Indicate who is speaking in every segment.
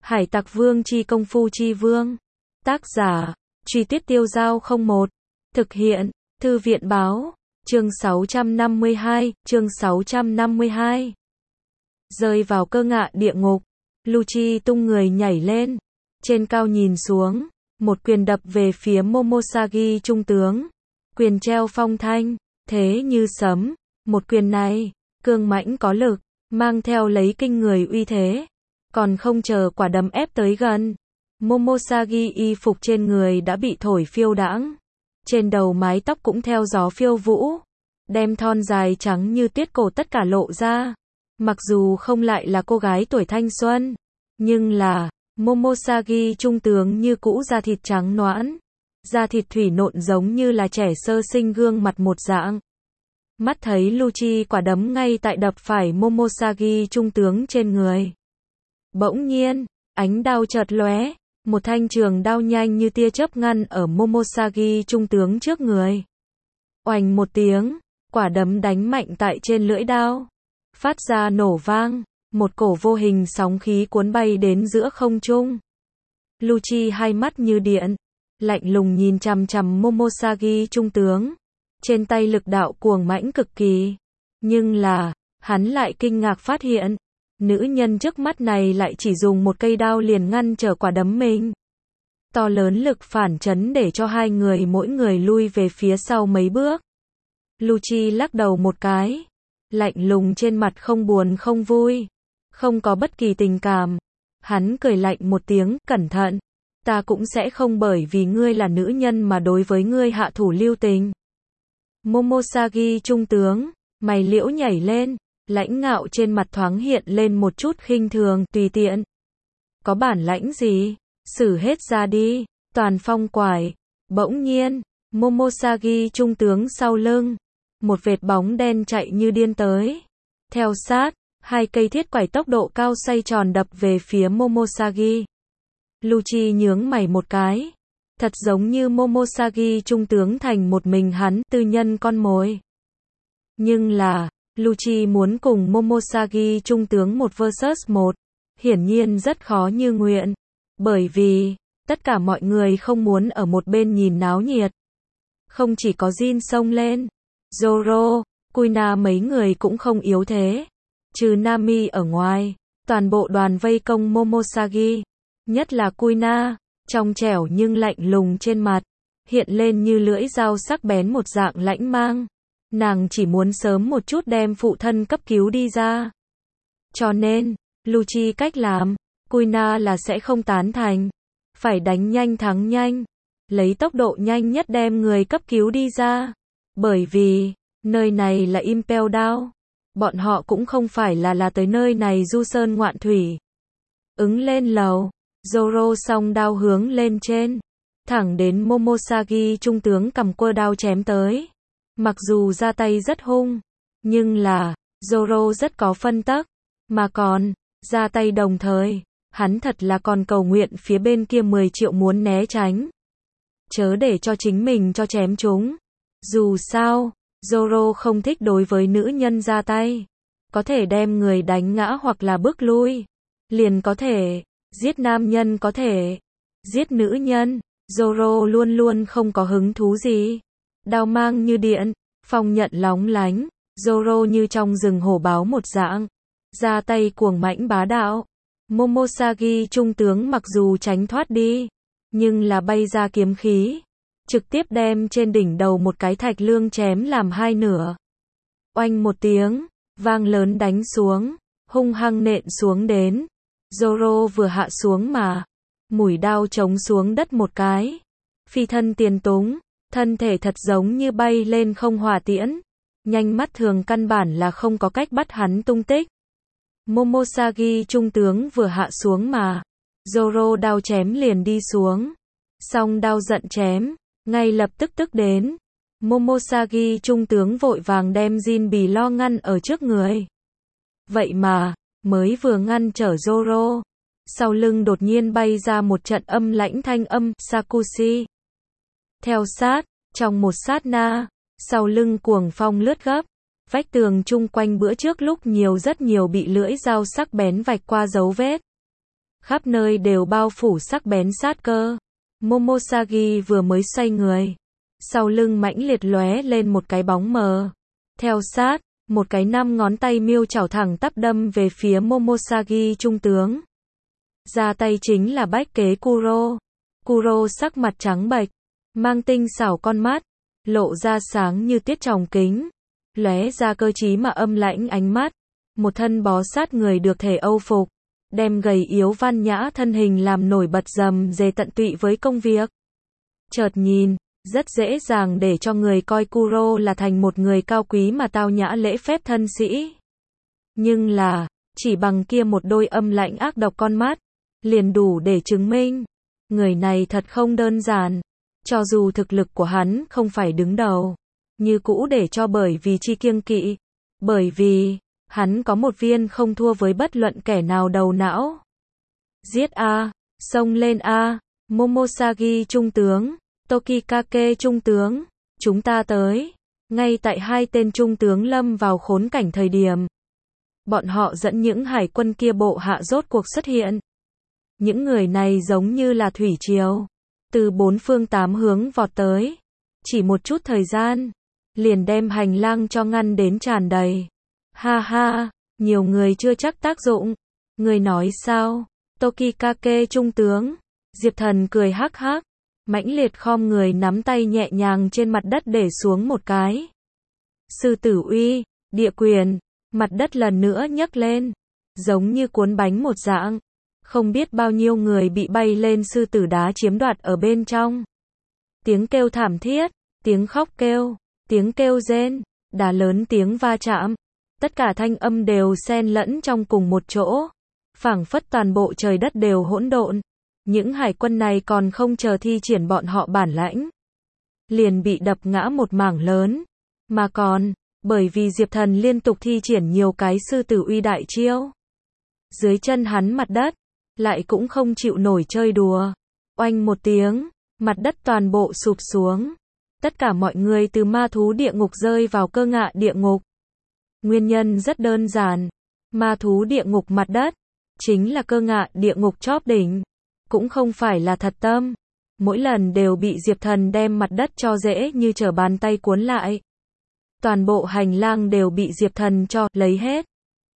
Speaker 1: Hải Tặc Vương chi công phu chi vương. Tác giả, Truy Tuyết Tiêu Dao 01. Thực hiện, Thư viện báo. Chương 652, chương 652. Rơi vào cơ ngạ địa ngục. Lucci tung người nhảy lên. Trên cao nhìn xuống. Một quyền đập về phía Momosagi trung tướng. Quyền treo phong thanh. Thế như sấm. Một quyền này, cương mãnh có lực. Mang theo lấy kinh người uy thế. Còn không chờ quả đấm ép tới gần. Momosagi y phục trên người đã bị thổi phiêu đãng. Trên đầu mái tóc cũng theo gió phiêu vũ. Đem thon dài trắng như tuyết cổ tất cả lộ ra. Mặc dù không lại là cô gái tuổi thanh xuân. Nhưng là, Momosagi trung tướng như cũ da thịt trắng nõn. Da thịt thủy nộn giống như là trẻ sơ sinh gương mặt một dạng. Mắt thấy Lucci quả đấm ngay tại đập phải Momosagi trung tướng trên người. Bỗng nhiên, ánh đao chợt lóe, một thanh trường đao nhanh như tia chớp ngăn ở Momosagi trung tướng trước người. Oành một tiếng, quả đấm đánh mạnh tại trên lưỡi đao, phát ra nổ vang, một cổ vô hình sóng khí cuốn bay đến giữa không trung. Lucci hai mắt như điện, lạnh lùng nhìn chằm chằm Momosagi trung tướng, trên tay lực đạo cuồng mãnh cực kỳ. Nhưng là, hắn lại kinh ngạc phát hiện, nữ nhân trước mắt này lại chỉ dùng một cây đao liền ngăn trở quả đấm mình. To lớn lực phản chấn để cho hai người mỗi người lui về phía sau mấy bước. Lucci lắc đầu một cái, lạnh lùng trên mặt không buồn không vui, không có bất kỳ tình cảm. Hắn cười lạnh một tiếng, cẩn thận, ta cũng sẽ không bởi vì ngươi là nữ nhân mà đối với ngươi hạ thủ lưu tình. Momosagi trung tướng, mày liễu nhảy lên, lãnh ngạo trên mặt thoáng hiện lên một chút khinh thường, tùy tiện. Có bản lãnh gì? Xử hết ra đi, toàn phong quải. Bỗng nhiên, Momosagi trung tướng sau lưng. Một vệt bóng đen chạy như điên tới. Theo sát, hai cây thiết quải tốc độ cao xoay tròn đập về phía Momosagi. Lucci nhướng mày một cái. Thật giống như Momosagi trung tướng thành một mình hắn, tư nhân con mồi. Nhưng là, Lucci muốn cùng Momosagi trung tướng một versus một, hiển nhiên rất khó như nguyện. Bởi vì, tất cả mọi người không muốn ở một bên nhìn náo nhiệt. Không chỉ có Jin xông lên, Zoro, Kuina mấy người cũng không yếu thế. Trừ Nami ở ngoài, toàn bộ đoàn vây công Momosagi. Nhất là Kuina, trong trẻo nhưng lạnh lùng trên mặt, hiện lên như lưỡi dao sắc bén một dạng lãnh mang. Nàng chỉ muốn sớm một chút đem phụ thân cấp cứu đi ra. Cho nên, Lucci cách làm, Kuina là sẽ không tán thành. Phải đánh nhanh thắng nhanh. Lấy tốc độ nhanh nhất đem người cấp cứu đi ra. Bởi vì, nơi này là Impel Down. Bọn họ cũng không phải là tới nơi này du sơn ngoạn thủy. Ứng lên lầu, Zoro song đao hướng lên trên. Thẳng đến Momosagi trung tướng cầm quơ đao chém tới. Mặc dù ra tay rất hung, nhưng là, Zoro rất có phân tắc, mà còn, ra tay đồng thời, hắn thật là còn cầu nguyện phía bên kia 10 triệu muốn né tránh. Chớ để cho chính mình cho chém chúng. Dù sao, Zoro không thích đối với nữ nhân ra tay. Có thể đem người đánh ngã hoặc là bước lui. Liền có thể, giết nam nhân có thể, giết nữ nhân, Zoro luôn luôn không có hứng thú gì. Đao mang như điện, phong nhận lóng lánh, Zoro như trong rừng hổ báo một dạng, ra tay cuồng mãnh bá đạo. Momosagi trung tướng mặc dù tránh thoát đi, nhưng là bay ra kiếm khí, trực tiếp đem trên đỉnh đầu một cái thạch lương chém làm hai nửa. Oanh một tiếng, vang lớn đánh xuống, hung hăng nện xuống đến. Zoro vừa hạ xuống mà, mũi đao chống xuống đất một cái, phi thân tiền túng. Thân thể thật giống như bay lên không hỏa tiễn. Nhanh mắt thường căn bản là không có cách bắt hắn tung tích. Momosagi trung tướng vừa hạ xuống mà. Zoro đao chém liền đi xuống. Song đao giận chém. Ngay lập tức đến. Momosagi trung tướng vội vàng đem Jin bì lo ngăn ở trước người. Vậy mà, mới vừa ngăn trở Zoro. Sau lưng đột nhiên bay ra một trận âm lãnh thanh âm, Sakushi. Theo sát, trong một sát na, sau lưng cuồng phong lướt gấp, vách tường chung quanh bữa trước lúc nhiều rất nhiều bị lưỡi dao sắc bén vạch qua dấu vết. khắp nơi đều bao phủ sắc bén sát cơ. Momosagi vừa mới xoay người, sau lưng mãnh liệt lóe lên một cái bóng mờ. Theo sát, một cái 5 ngón tay miêu chảo thẳng tắp đâm về phía Momosagi trung tướng. Ra tay chính là bách kế Kuro. Kuro sắc mặt trắng bệch, mang tinh xảo con mắt, lộ ra sáng như tiết tròng kính, lóe ra cơ trí mà âm lãnh ánh mắt. Một thân bó sát người được thể Âu phục, đem gầy yếu văn nhã thân hình làm nổi bật rầm rề tận tụy với công việc. Chợt nhìn, rất dễ dàng để cho người coi Kuro là thành một người cao quý mà tao nhã lễ phép thân sĩ. Nhưng là, chỉ bằng kia một đôi âm lãnh ác độc con mắt, liền đủ để chứng minh, người này thật không đơn giản. Cho dù thực lực của hắn không phải đứng đầu, như cũ để cho bởi vì chi kiêng kỵ. Bởi vì, hắn có một viên không thua với bất luận kẻ nào đầu não. Giết a, xông lên a, Momosagi trung tướng, Tokikake trung tướng, chúng ta tới. Ngay tại hai tên trung tướng lâm vào khốn cảnh thời điểm, bọn họ dẫn những hải quân kia bộ hạ rốt cuộc xuất hiện. Những người này giống như là thủy triều, từ bốn phương tám hướng vọt tới. Chỉ một chút thời gian, liền đem hành lang cho ngăn đến tràn đầy. Ha ha, nhiều người chưa chắc tác dụng. Người nói sao? Tokikake trung tướng. Diệp Thần cười hắc hắc, mãnh liệt khom người nắm tay nhẹ nhàng trên mặt đất để xuống một cái. Sư tử uy, địa quyền, mặt đất lần nữa nhấc lên, giống như cuốn bánh một dạng. Không biết bao nhiêu người bị bay lên sư tử đá chiếm đoạt ở bên trong. Tiếng kêu thảm thiết, tiếng khóc kêu, tiếng kêu rên, đá lớn tiếng va chạm. Tất cả thanh âm đều xen lẫn trong cùng một chỗ. Phảng phất toàn bộ trời đất đều hỗn độn. Những hải quân này còn không chờ thi triển bọn họ bản lãnh, liền bị đập ngã một mảng lớn. Mà còn, bởi vì Diệp Thần liên tục thi triển nhiều cái sư tử uy đại chiêu. Dưới chân hắn mặt đất, lại cũng không chịu nổi chơi đùa. Oanh một tiếng, mặt đất toàn bộ sụp xuống. Tất cả mọi người từ ma thú địa ngục rơi vào cơ ngạ địa ngục. Nguyên nhân rất đơn giản. Ma thú địa ngục mặt đất, chính là cơ ngạ địa ngục chóp đỉnh. Cũng không phải là thật tâm. Mỗi lần đều bị Diệp Thần đem mặt đất cho dễ như trở bàn tay cuốn lại. Toàn bộ hành lang đều bị Diệp Thần cho lấy hết.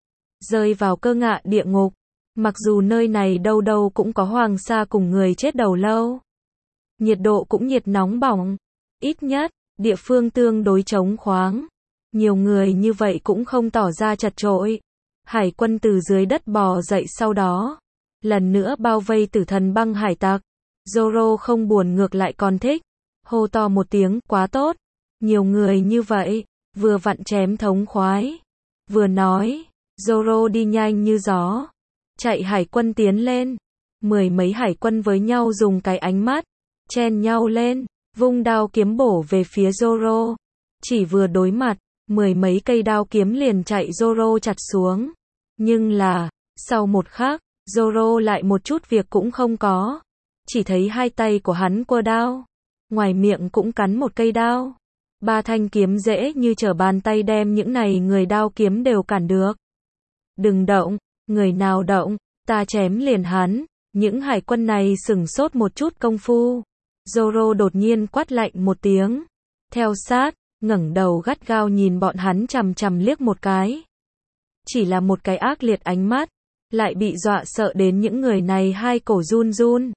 Speaker 1: Rơi vào cơ ngạ địa ngục. Mặc dù nơi này đâu đâu cũng có hoàng sa cùng người chết đầu lâu. Nhiệt độ cũng nhiệt nóng bỏng. Ít nhất, địa phương tương đối trống khoáng. Nhiều người như vậy cũng không tỏ ra chật chội. Hải quân từ dưới đất bò dậy sau đó. Lần nữa bao vây tử thần băng hải tặc. Zoro không buồn ngược lại còn thích. Hô to một tiếng, quá tốt. Nhiều người như vậy, vừa vặn chém thống khoái. Vừa nói, Zoro đi nhanh như gió. Chạy hải quân tiến lên. Mười mấy hải quân với nhau dùng cái ánh mắt, chen nhau lên, vung đao kiếm bổ về phía Zoro. Chỉ vừa đối mặt, mười mấy cây đao kiếm liền chạy Zoro chặt xuống. Nhưng là, sau một khắc, Zoro lại một chút việc cũng không có. Chỉ thấy hai tay của hắn quơ đao. Ngoài miệng cũng cắn một cây đao. Ba thanh kiếm dễ như trở bàn tay đem những này người đao kiếm đều cản được. Đừng động, người nào động, ta chém liền hắn. Những hải quân này sửng sốt một chút công phu. Zoro đột nhiên quát lạnh một tiếng. Theo sát, ngẩng đầu gắt gao nhìn bọn hắn chằm chằm liếc một cái. Chỉ là một cái ác liệt ánh mắt, lại bị dọa sợ đến những người này hai cổ run run.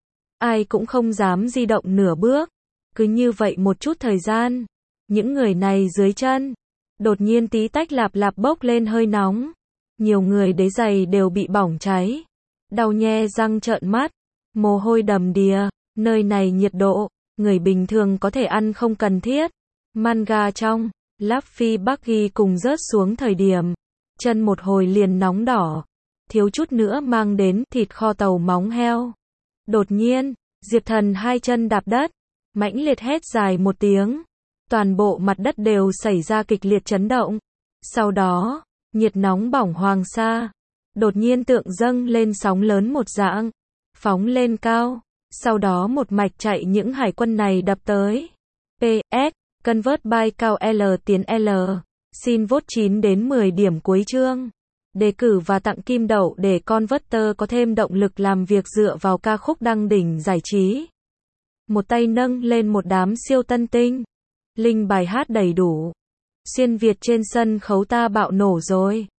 Speaker 1: Ai cũng không dám di động nửa bước. Cứ như vậy một chút thời gian, những người này dưới chân, đột nhiên tí tách lạp lạp bốc lên hơi nóng. Nhiều người đế giày đều bị bỏng cháy. Đau nhe răng trợn mắt, mồ hôi đầm đìa, nơi này nhiệt độ, người bình thường có thể ăn không cần thiết. Manga trong, Luffy Buggy cùng rớt xuống thời điểm, chân một hồi liền nóng đỏ, thiếu chút nữa mang đến thịt kho tàu móng heo. Đột nhiên, Diệp Thần hai chân đạp đất, mãnh liệt hét dài một tiếng. Toàn bộ mặt đất đều xảy ra kịch liệt chấn động. Sau đó, nhiệt nóng bỏng hoàng sa, đột nhiên tượng dâng lên sóng lớn một dạng, phóng lên cao. Sau đó một mạch chạy những hải quân này đập tới. PS, Convert by cao L tiến L. Xin vote 9 đến 10 điểm cuối chương. đề cử và tặng kim đậu để Converter có thêm động lực làm việc dựa vào ca khúc đăng đỉnh giải trí. Một tay nâng lên một đám siêu tân tinh. Link bài hát đầy đủ. Xuyên Việt trên sân khấu ta bạo nổ rồi.